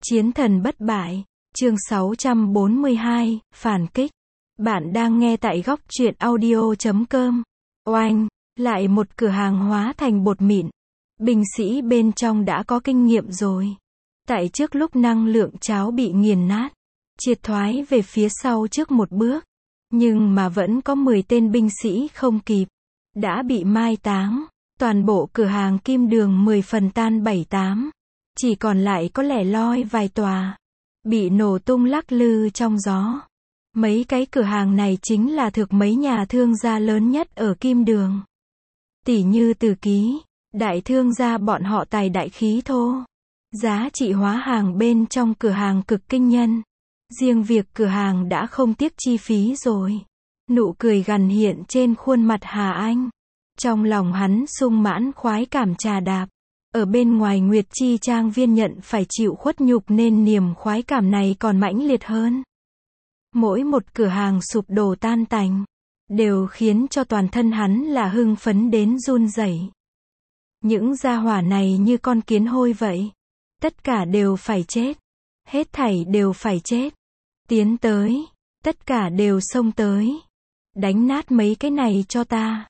Chiến thần bất bại, chương 642, phản kích. Bạn đang nghe tại góc truyện audio.com. Oanh, lại một cửa hàng hóa thành bột mịn. Binh sĩ bên trong đã có kinh nghiệm rồi. Tại trước lúc năng lượng cháo bị nghiền nát, triệt thoái về phía sau trước một bước. Nhưng mà vẫn có 10 tên binh sĩ không kịp. Đã bị mai táng. Toàn bộ cửa hàng kim đường 10 phần tan 7-8. Chỉ còn lại có lẻ loi vài tòa. Bị nổ tung lắc lư trong gió. Mấy cái cửa hàng này chính là thực mấy nhà thương gia lớn nhất ở kim đường. Tỷ như Từ Ký, đại thương gia bọn họ tài đại khí thô. Giá trị hóa hàng bên trong cửa hàng cực kinh nhân. Riêng việc cửa hàng đã không tiếc chi phí rồi. Nụ cười gằn hiện trên khuôn mặt Hà Anh. Trong lòng hắn sung mãn khoái cảm trà đạp. Ở bên ngoài Nguyệt Chi Trang viên nhận phải chịu khuất nhục nên niềm khoái cảm này còn mãnh liệt hơn. Mỗi một cửa hàng sụp đổ tan tành, đều khiến cho toàn thân hắn là hưng phấn đến run rẩy. Những gia hỏa này như con kiến hôi vậy. Tất cả đều phải chết. Hết thảy đều phải chết. Tiến tới. Tất cả đều xông tới. Đánh nát mấy cái này cho ta.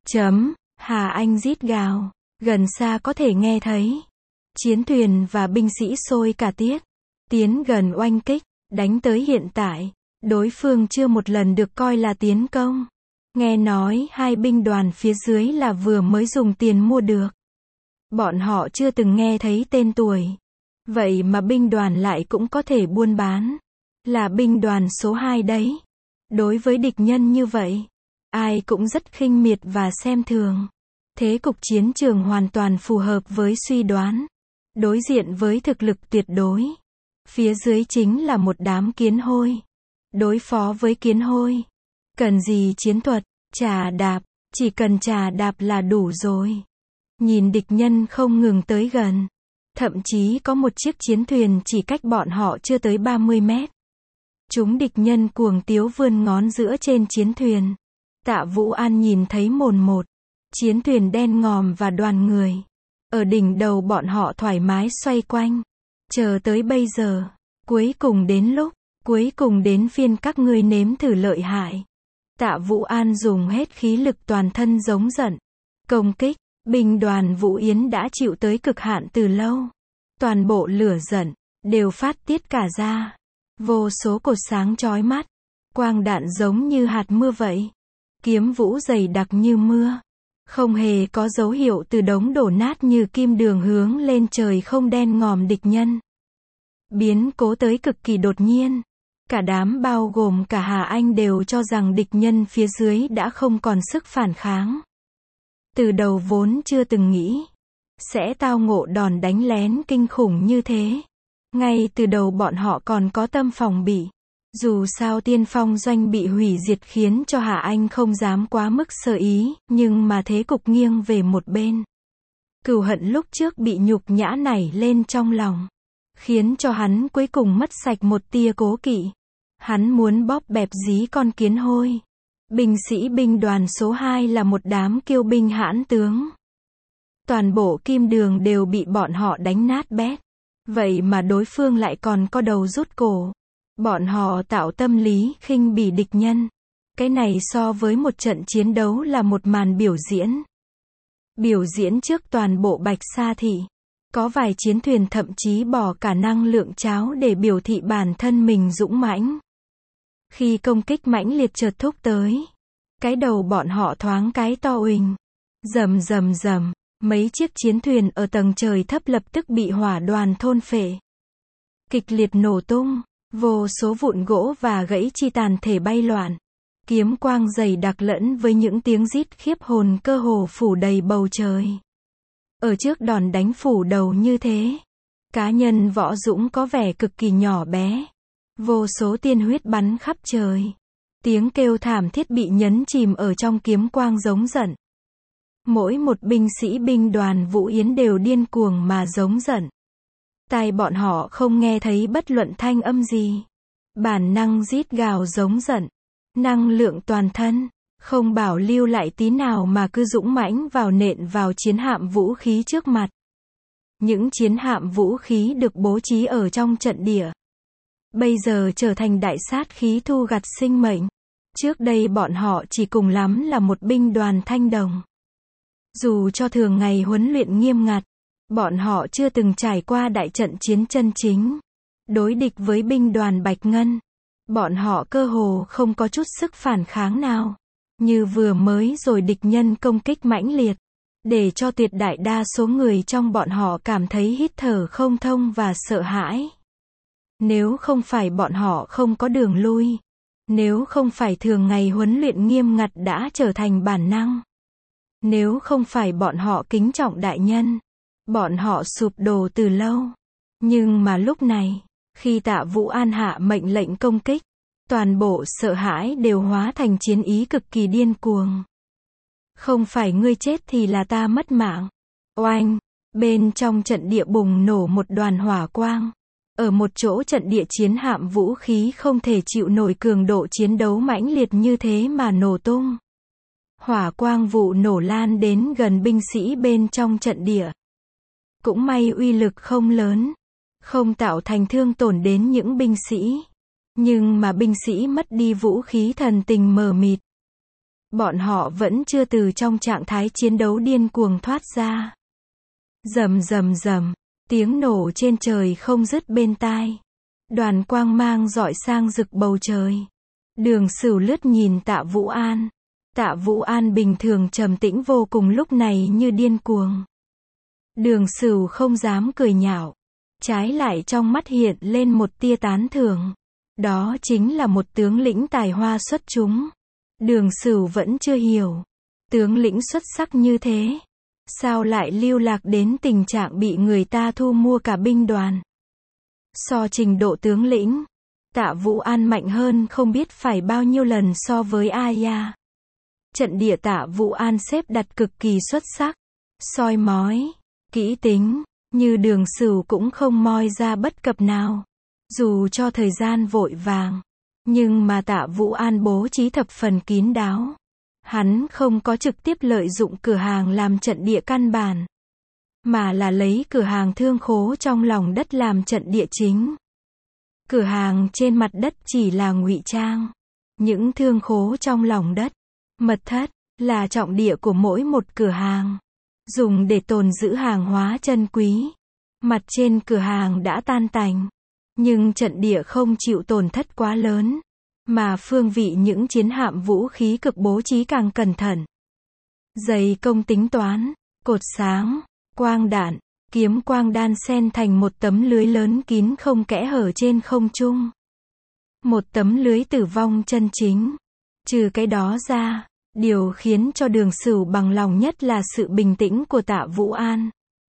Hà Anh rít gào. Gần xa có thể nghe thấy. Chiến thuyền và binh sĩ sôi cả tiết. Tiến gần oanh kích. Đánh tới hiện tại. Đối phương chưa một lần được coi là tiến công. Nghe nói hai binh đoàn phía dưới là vừa mới dùng tiền mua được. Bọn họ chưa từng nghe thấy tên tuổi. Vậy mà binh đoàn lại cũng có thể buôn bán. Là binh đoàn số 2 đấy. Đối với địch nhân như vậy, ai cũng rất khinh miệt và xem thường. Thế cục chiến trường hoàn toàn phù hợp với suy đoán. Đối diện với thực lực tuyệt đối. Phía dưới chính là một đám kiến hôi. Đối phó với kiến hôi. Cần gì chiến thuật, trà đạp, chỉ cần trà đạp là đủ rồi. Nhìn địch nhân không ngừng tới gần. Thậm chí có một chiếc chiến thuyền chỉ cách bọn họ chưa tới 30 mét. Chúng địch nhân cuồng tiếu vươn ngón giữa trên chiến thuyền. Tạ Vũ An nhìn thấy mồn một. Chiến thuyền đen ngòm và đoàn người. Ở đỉnh đầu bọn họ thoải mái xoay quanh. Chờ tới bây giờ. Cuối cùng đến lúc. Cuối cùng đến phiên các ngươi nếm thử lợi hại. Tạ Vũ An dùng hết khí lực toàn thân giống giận. Công kích. Binh đoàn Vũ Yến đã chịu tới cực hạn từ lâu. Toàn bộ lửa giận. Đều phát tiết cả ra. Vô số cột sáng chói mắt. Quang đạn giống như hạt mưa vậy. Kiếm vũ dày đặc như mưa. Không hề có dấu hiệu từ đống đổ nát như kim đường hướng lên trời không đen ngòm địch nhân. Biến cố tới cực kỳ đột nhiên. Cả đám bao gồm cả Hà Anh đều cho rằng địch nhân phía dưới đã không còn sức phản kháng. Từ đầu vốn chưa từng nghĩ sẽ tao ngộ đòn đánh lén kinh khủng như thế. Ngay từ đầu bọn họ còn có tâm phòng bị. Dù sao Tiên Phong doanh bị hủy diệt khiến cho Hà Anh không dám quá mức sơ ý, nhưng mà thế cục nghiêng về một bên. Cừu hận lúc trước bị nhục nhã nảy lên trong lòng. Khiến cho hắn cuối cùng mất sạch một tia cố kỵ. Hắn muốn bóp bẹp dí con kiến hôi. Binh sĩ binh đoàn số 2 là một đám kiêu binh hãn tướng. Toàn bộ kim đường đều bị bọn họ đánh nát bét. Vậy mà đối phương lại còn có đầu rút cổ. Bọn họ tạo tâm lý khinh bỉ địch nhân. Cái này so với một trận chiến đấu là một màn biểu diễn. Biểu diễn trước toàn bộ Bạch Sa thị. Có vài chiến thuyền thậm chí bỏ cả năng lượng cháo để biểu thị bản thân mình dũng mãnh. Khi công kích mãnh liệt chợt thúc tới. Cái đầu bọn họ thoáng cái to uỳnh. Rầm rầm rầm. Mấy chiếc chiến thuyền ở tầng trời thấp lập tức bị hỏa đoàn thôn phệ. Kịch liệt nổ tung. Vô số vụn gỗ và gãy chi tàn thể bay loạn. Kiếm quang dày đặc lẫn với những tiếng rít khiếp hồn cơ hồ phủ đầy bầu trời. Ở trước đòn đánh phủ đầu như thế, cá nhân Võ Dũng có vẻ cực kỳ nhỏ bé. Vô số tiên huyết bắn khắp trời. Tiếng kêu thảm thiết bị nhấn chìm ở trong kiếm quang giống giận. Mỗi một binh sĩ binh đoàn Vũ Yến đều điên cuồng mà giống giận. Tai bọn họ không nghe thấy bất luận thanh âm gì. Bản năng rít gào giống giận. Năng lượng toàn thân. Không bảo lưu lại tí nào mà cứ dũng mãnh vào nện vào chiến hạm vũ khí trước mặt. những chiến hạm vũ khí được bố trí ở trong trận địa bây giờ trở thành đại sát khí thu gặt sinh mệnh. Trước đây bọn họ chỉ cùng lắm là một binh đoàn thanh đồng. Dù cho thường ngày huấn luyện nghiêm ngặt, bọn họ chưa từng trải qua đại trận chiến chân chính. Đối địch với binh đoàn Bạch Ngân, bọn họ cơ hồ không có chút sức phản kháng nào. Như vừa mới rồi địch nhân công kích mãnh liệt, để cho tuyệt đại đa số người trong bọn họ cảm thấy hít thở không thông và sợ hãi. Nếu không phải bọn họ không có đường lui, nếu không phải thường ngày huấn luyện nghiêm ngặt đã trở thành bản năng, nếu không phải bọn họ kính trọng đại nhân, bọn họ sụp đổ từ lâu. Nhưng mà lúc này, khi Tạ Vũ An hạ mệnh lệnh công kích, toàn bộ sợ hãi đều hóa thành chiến ý cực kỳ điên cuồng. Không phải ngươi chết thì là ta mất mạng. Oanh! Bên trong trận địa bùng nổ một đoàn hỏa quang. Ở một chỗ trận địa chiến hạm vũ khí không thể chịu nổi cường độ chiến đấu mãnh liệt như thế mà nổ tung. Hỏa quang vụ nổ lan đến gần binh sĩ bên trong trận địa. Cũng may uy lực không lớn, không tạo thành thương tổn đến những binh sĩ. Nhưng mà binh sĩ mất đi vũ khí thần tình mờ mịt. Bọn họ vẫn chưa từ trong trạng thái chiến đấu điên cuồng thoát ra. Rầm rầm rầm, tiếng nổ trên trời không dứt bên tai. Đoàn quang mang rọi sang rực bầu trời. Đường Sửu lướt nhìn Tạ Vũ An. Tạ Vũ An bình thường trầm tĩnh vô cùng lúc này như điên cuồng. Đường Sửu không dám cười nhạo. Trái lại trong mắt hiện lên một tia tán thưởng. Đó chính là một tướng lĩnh tài hoa xuất chúng. Đường Sửu vẫn chưa hiểu. Tướng lĩnh xuất sắc như thế, sao lại lưu lạc đến tình trạng bị người ta thu mua cả binh đoàn. So trình độ tướng lĩnh, Tạ Vũ An mạnh hơn không biết phải bao nhiêu lần so với Aya. Trận địa Tạ Vũ An xếp đặt cực kỳ xuất sắc. Soi mói, kỹ tính, như Đường Sửu cũng không moi ra bất cập nào. Dù cho thời gian vội vàng, nhưng mà Tạ Vũ An bố trí thập phần kín đáo. Hắn không có trực tiếp lợi dụng cửa hàng làm trận địa căn bản, mà là lấy cửa hàng thương khố trong lòng đất làm trận địa chính. Cửa hàng trên mặt đất chỉ là ngụy trang. Những thương khố trong lòng đất, mật thất, là trọng địa của mỗi một cửa hàng, dùng để tồn giữ hàng hóa chân quý. Mặt trên cửa hàng đã tan tành, nhưng trận địa không chịu tổn thất quá lớn, mà phương vị những chiến hạm vũ khí cực bố trí càng cẩn thận. Dày công tính toán, cột sáng, quang đạn, kiếm quang đan xen thành một tấm lưới lớn kín không kẽ hở trên không trung. Một tấm lưới tử vong chân chính. Trừ cái đó ra, điều khiến cho Đường Sửu bằng lòng nhất là sự bình tĩnh của Tạ Vũ An.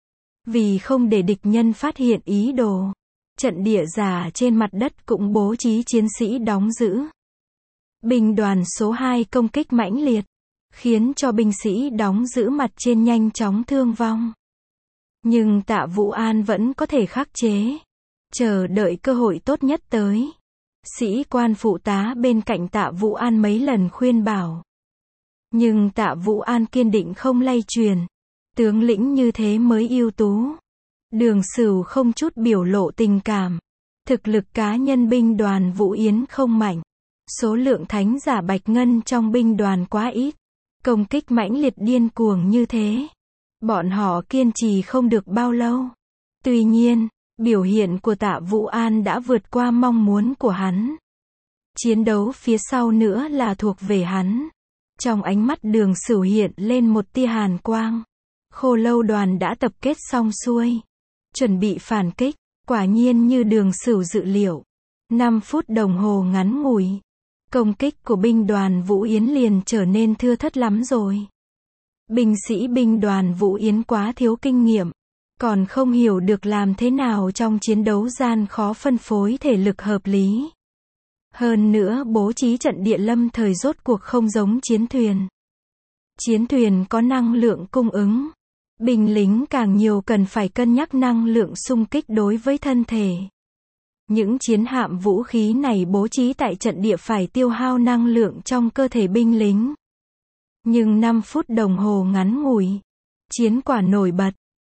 Vì không để địch nhân phát hiện ý đồ, trận địa giả trên mặt đất cũng bố trí chiến sĩ đóng giữ. Binh đoàn số 2 công kích mãnh liệt, khiến cho binh sĩ đóng giữ mặt trên nhanh chóng thương vong. Nhưng Tạ Vũ An vẫn có thể khắc chế, chờ đợi cơ hội tốt nhất tới. Sĩ quan phụ tá bên cạnh Tạ Vũ An mấy lần khuyên bảo. Nhưng Tạ Vũ An kiên định không lay truyền. Tướng lĩnh như thế mới ưu tú. Đường Sửu không chút biểu lộ tình cảm. Thực lực cá nhân binh đoàn Vũ Yến không mạnh. Số lượng thánh giả Bạch Ngân trong binh đoàn quá ít. Công kích mãnh liệt điên cuồng như thế, bọn họ kiên trì không được bao lâu. Tuy nhiên, biểu hiện của Tạ Vũ An đã vượt qua mong muốn của hắn. Chiến đấu phía sau nữa là thuộc về hắn. Trong ánh mắt Đường Sửu hiện lên một tia hàn quang. Khô Lâu đoàn đã tập kết xong xuôi, chuẩn bị phản kích. Quả nhiên như Đường Sửu dự liệu, 5 phút đồng hồ ngắn ngủi, công kích của binh đoàn Vũ Yến liền trở nên thưa thớt lắm rồi. Binh sĩ binh đoàn Vũ Yến quá thiếu kinh nghiệm, còn không hiểu được làm thế nào trong chiến đấu gian khó phân phối thể lực hợp lý. Hơn nữa bố trí trận địa lâm thời rốt cuộc không giống chiến thuyền. Chiến thuyền có năng lượng cung ứng. Binh lính càng nhiều cần phải cân nhắc năng lượng xung kích đối với thân thể. Những chiến hạm vũ khí này bố trí tại trận địa phải tiêu hao năng lượng trong cơ thể binh lính. Nhưng 5 phút đồng hồ ngắn ngủi, chiến quả nổi bật,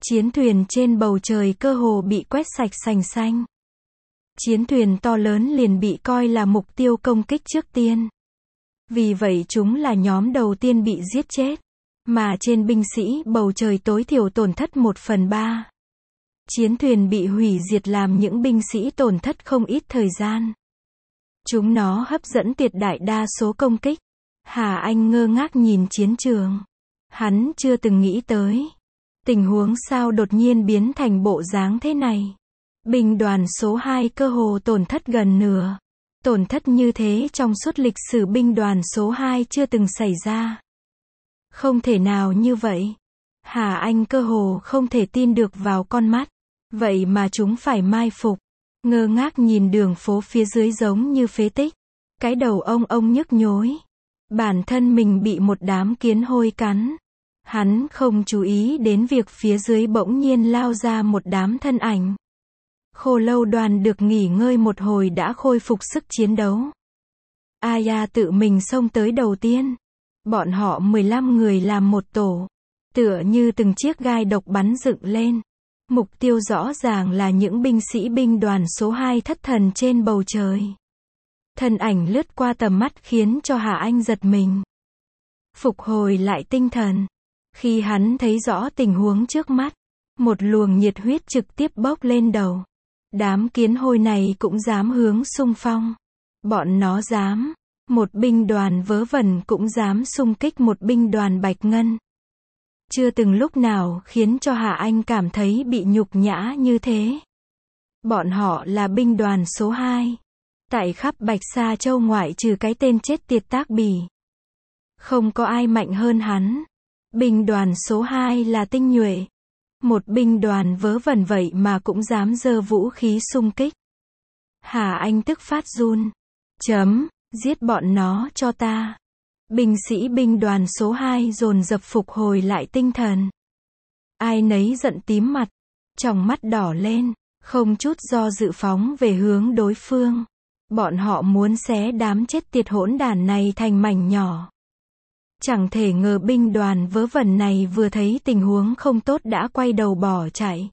Chiến thuyền trên bầu trời cơ hồ bị quét sạch sành xanh. Chiến thuyền to lớn liền bị coi là mục tiêu công kích trước tiên. Vì vậy chúng là nhóm đầu tiên bị giết chết. Mà trên binh sĩ bầu trời tối thiểu tổn thất 1/3. Chiến thuyền bị hủy diệt làm những binh sĩ tổn thất không ít thời gian. Chúng nó hấp dẫn tuyệt đại đa số công kích. Hà Anh ngơ ngác nhìn chiến trường. Hắn chưa từng nghĩ tới. Tình huống sao đột nhiên biến thành bộ dáng thế này. Binh đoàn số 2 cơ hồ tổn thất gần nửa. Tổn thất như thế trong suốt lịch sử binh đoàn số 2 chưa từng xảy ra. Không thể nào như vậy. Hà Anh cơ hồ không thể tin được vào con mắt. Vậy mà chúng phải mai phục. Ngơ ngác nhìn đường phố phía dưới giống như phế tích. Cái đầu ông nhức nhối. Bản thân mình bị một đám kiến hôi cắn. Hắn không chú ý đến việc phía dưới bỗng nhiên lao ra một đám thân ảnh. Khô lâu đoàn được nghỉ ngơi một hồi đã khôi phục sức chiến đấu. Aya tự mình xông tới đầu tiên. Bọn họ 15 người làm một tổ. Tựa như từng chiếc gai độc bắn dựng lên. Mục tiêu rõ ràng là những binh sĩ binh đoàn số 2 thất thần trên bầu trời. Thân ảnh lướt qua tầm mắt khiến cho Hà Anh giật mình. Phục hồi lại tinh thần. Khi hắn thấy rõ tình huống trước mắt, một luồng nhiệt huyết trực tiếp bốc lên đầu. Đám kiến hôi này cũng dám hướng xung phong. Bọn nó dám. Một binh đoàn vớ vẩn cũng dám xung kích một binh đoàn bạch ngân. Chưa từng lúc nào khiến cho Hà Anh cảm thấy bị nhục nhã như thế. Bọn họ là binh đoàn số 2. Tại khắp Bạch Sa Châu ngoại trừ cái tên chết tiệt Tác Bỉ. Không có ai mạnh hơn hắn. Binh đoàn số 2 là tinh nhuệ. Một binh đoàn vớ vẩn vậy mà cũng dám giơ vũ khí xung kích. Hà Anh tức phát run. Giết bọn nó cho ta. Binh sĩ binh đoàn số 2 dồn dập phục hồi lại tinh thần. Ai nấy giận tím mặt. Tròng mắt đỏ lên. Không chút do dự phóng về hướng đối phương. Bọn họ muốn xé đám chết tiệt hỗn đản này thành mảnh nhỏ. Chẳng thể ngờ binh đoàn vớ vẩn này vừa thấy tình huống không tốt đã quay đầu bỏ chạy.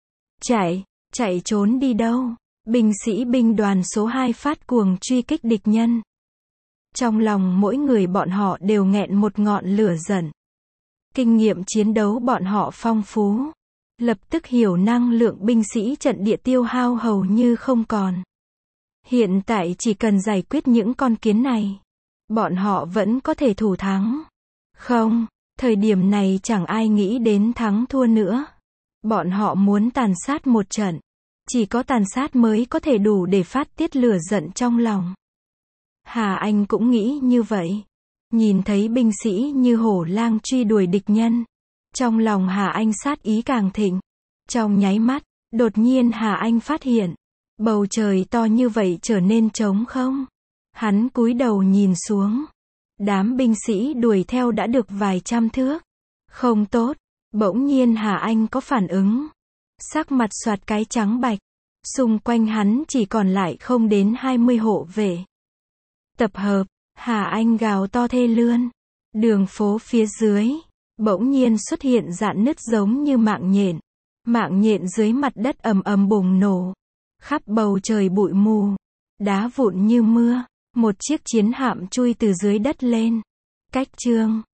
Chạy trốn đi đâu? Binh sĩ binh đoàn số 2 phát cuồng truy kích địch nhân. Trong lòng mỗi người bọn họ đều nghẹn một ngọn lửa giận. Kinh nghiệm chiến đấu bọn họ phong phú. Lập tức hiểu năng lượng binh sĩ trận địa tiêu hao hầu như không còn. Hiện tại chỉ cần giải quyết những con kiến này. Bọn họ vẫn có thể thủ thắng. Không, thời điểm này chẳng ai nghĩ đến thắng thua nữa. Bọn họ muốn tàn sát một trận. Chỉ có tàn sát mới có thể đủ để phát tiết lửa giận trong lòng. Hà Anh cũng nghĩ như vậy. Nhìn thấy binh sĩ như hổ lang truy đuổi địch nhân. Trong lòng Hà Anh sát ý càng thịnh. Trong nháy mắt, đột nhiên Hà Anh phát hiện. Bầu trời to như vậy trở nên trống không. Hắn cúi đầu nhìn xuống. Đám binh sĩ đuổi theo đã được vài trăm thước. Không tốt. Bỗng nhiên Hà Anh có phản ứng. Sắc mặt xoạt cái trắng bạch. Xung quanh hắn chỉ còn lại không đến 20 hộ vệ. Tập hợp. Hà Anh gào to thê lươn. Đường phố phía dưới. Bỗng nhiên xuất hiện rạn nứt giống như mạng nhện. Mạng nhện dưới mặt đất ầm ầm bùng nổ. Khắp bầu trời bụi mù. Đá vụn như mưa. Một chiếc chiến hạm chui từ dưới đất lên. Cách chương